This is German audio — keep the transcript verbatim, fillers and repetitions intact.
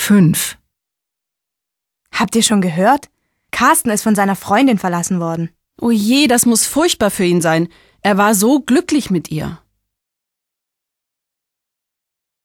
Fünf. Habt ihr schon gehört? Carsten ist von seiner Freundin verlassen worden. Oh je, das muss furchtbar für ihn sein. Er war so glücklich mit ihr.